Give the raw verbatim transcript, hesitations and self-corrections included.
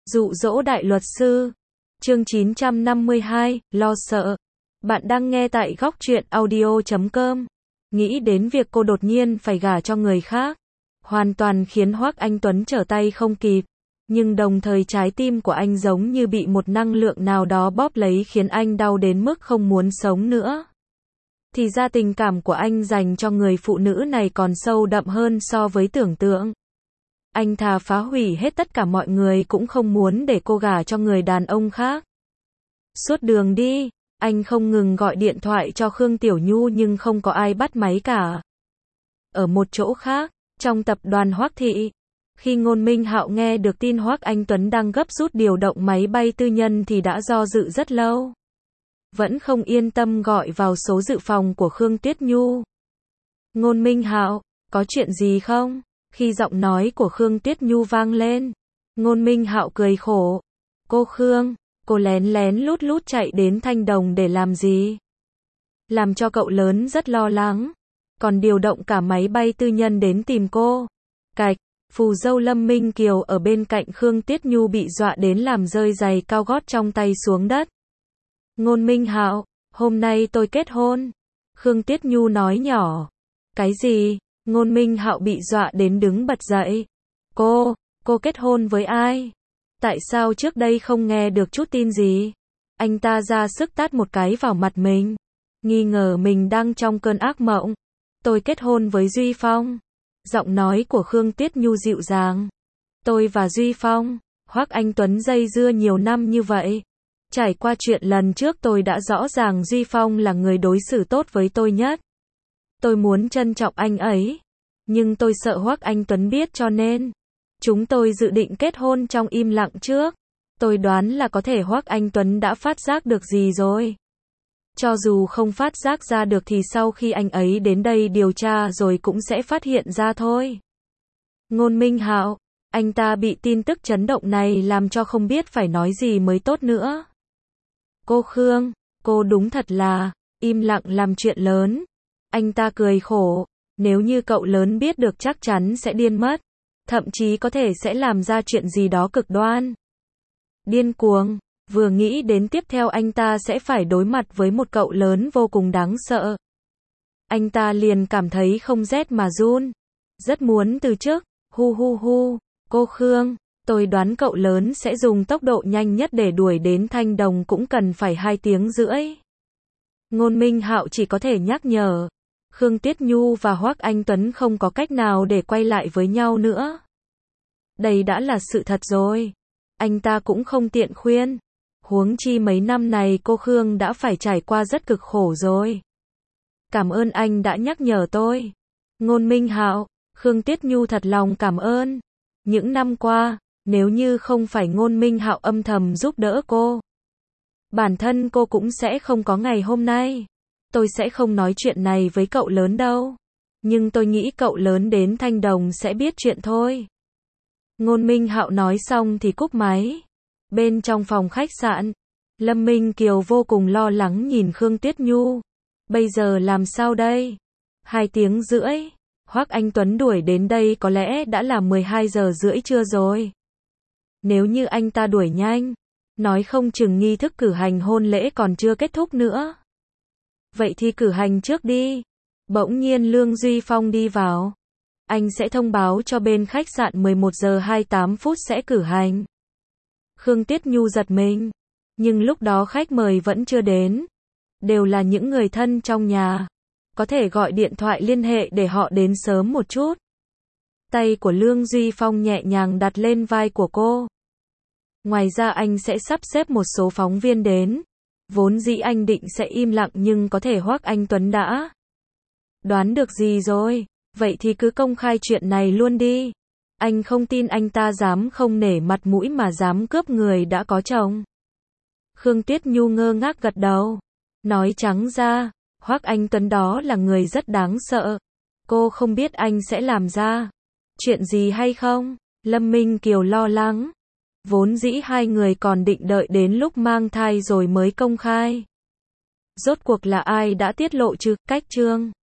Dụ dỗ đại luật sư. Chương chín trăm năm mươi hai, lo sợ. Bạn đang nghe tại góc truyện audio chấm com. Nghĩ đến việc cô đột nhiên phải gả cho người khác, hoàn toàn khiến Hoắc Anh Tuấn trở tay không kịp. Nhưng đồng thời trái tim của anh giống như bị một năng lượng nào đó bóp lấy khiến anh đau đến mức không muốn sống nữa. Thì ra tình cảm của anh dành cho người phụ nữ này còn sâu đậm hơn so với tưởng tượng. Anh thà phá hủy hết tất cả mọi người cũng không muốn để cô gả cho người đàn ông khác. Suốt đường đi, anh không ngừng gọi điện thoại cho Khương Tiểu Nhu nhưng không có ai bắt máy cả. Ở một chỗ khác, trong tập đoàn Hoắc Thị, khi Ngôn Minh Hạo nghe được tin Hoắc Anh Tuấn đang gấp rút điều động máy bay tư nhân thì đã do dự rất lâu. Vẫn không yên tâm gọi vào số dự phòng của Khương Tuyết Nhu. Ngôn Minh Hạo, có chuyện gì không? Khi giọng nói của Khương Tuyết Nhu vang lên, Ngôn Minh Hạo cười khổ. Cô Khương, cô lén lén lút lút chạy đến Thanh Đồng để làm gì? Làm cho cậu lớn rất lo lắng, còn điều động cả máy bay tư nhân đến tìm cô. Cạch, phù dâu Lâm Minh Kiều ở bên cạnh Khương Tuyết Nhu bị dọa đến làm rơi giày cao gót trong tay xuống đất. Ngôn Minh Hạo, hôm nay tôi kết hôn. Khương Tuyết Nhu nói nhỏ. Cái gì? Ngôn Minh Hạo bị dọa đến đứng bật dậy. Cô, cô kết hôn với ai? Tại sao trước đây không nghe được chút tin gì? Anh ta ra sức tát một cái vào mặt mình, nghi ngờ mình đang trong cơn ác mộng. Tôi kết hôn với Duy Phong. Giọng nói của Khương Tuyết Nhu dịu dàng. Tôi và Duy Phong, Hoắc Anh Tuấn dây dưa nhiều năm như vậy. Trải qua chuyện lần trước tôi đã rõ ràng Duy Phong là người đối xử tốt với tôi nhất. Tôi muốn trân trọng anh ấy, nhưng tôi sợ Hoắc Anh Tuấn biết cho nên chúng tôi dự định kết hôn trong im lặng trước. Tôi đoán là có thể Hoắc Anh Tuấn đã phát giác được gì rồi. Cho dù không phát giác ra được thì sau khi anh ấy đến đây điều tra rồi cũng sẽ phát hiện ra thôi. Ngôn Minh Hạo, anh ta bị tin tức chấn động này làm cho không biết phải nói gì mới tốt nữa. Cô Khương, cô đúng thật là im lặng làm chuyện lớn. Anh ta cười khổ, nếu như cậu lớn biết được chắc chắn sẽ điên mất, thậm chí có thể sẽ làm ra chuyện gì đó cực đoan. Điên cuồng, vừa nghĩ đến tiếp theo anh ta sẽ phải đối mặt với một cậu lớn vô cùng đáng sợ. Anh ta liền cảm thấy không rét mà run, rất muốn từ chức. Hu hu hu, cô Khương, tôi đoán cậu lớn sẽ dùng tốc độ nhanh nhất để đuổi đến Thanh Đồng cũng cần phải hai tiếng rưỡi. Ngôn Minh Hạo chỉ có thể nhắc nhở. Khương Tuyết Nhu và Hoắc Anh Tuấn không có cách nào để quay lại với nhau nữa. Đây đã là sự thật rồi. Anh ta cũng không tiện khuyên. Huống chi mấy năm này cô Khương đã phải trải qua rất cực khổ rồi. Cảm ơn anh đã nhắc nhở tôi. Ngôn Minh Hạo, Khương Tuyết Nhu thật lòng cảm ơn. Những năm qua, nếu như không phải Ngôn Minh Hạo âm thầm giúp đỡ cô, bản thân cô cũng sẽ không có ngày hôm nay. Tôi sẽ không nói chuyện này với cậu lớn đâu. Nhưng tôi nghĩ cậu lớn đến Thanh Đồng sẽ biết chuyện thôi. Ngôn Minh Hạo nói xong thì cúp máy. Bên trong phòng khách sạn, Lâm Minh Kiều vô cùng lo lắng nhìn Khương Tuyết Nhu. Bây giờ làm sao đây? Hai tiếng rưỡi. Hoắc Anh Tuấn đuổi đến đây có lẽ đã là mười hai giờ rưỡi trưa rồi. Nếu như anh ta đuổi nhanh, nói không chừng nghi thức cử hành hôn lễ còn chưa kết thúc nữa. Vậy thì cử hành trước đi. Bỗng nhiên Lương Duy Phong đi vào. Anh sẽ thông báo cho bên khách sạn mười một giờ hai mươi tám phút sẽ cử hành. Khương Tuyết Nhu giật mình. Nhưng lúc đó khách mời vẫn chưa đến. Đều là những người thân trong nhà. Có thể gọi điện thoại liên hệ để họ đến sớm một chút. Tay của Lương Duy Phong nhẹ nhàng đặt lên vai của cô. Ngoài ra anh sẽ sắp xếp một số phóng viên đến. Vốn dĩ anh định sẽ im lặng nhưng có thể Hoắc Anh Tuấn đã đoán được gì rồi. Vậy thì cứ công khai chuyện này luôn đi. Anh không tin anh ta dám không nể mặt mũi mà dám cướp người đã có chồng. Khương Tuyết Nhu ngơ ngác gật đầu. Nói trắng ra, Hoắc Anh Tuấn đó là người rất đáng sợ. Cô không biết anh sẽ làm ra chuyện gì hay không? Lâm Minh Kiều lo lắng. Vốn dĩ hai người còn định đợi đến lúc mang thai rồi mới công khai. Rốt cuộc là ai đã tiết lộ chứ? Cách chương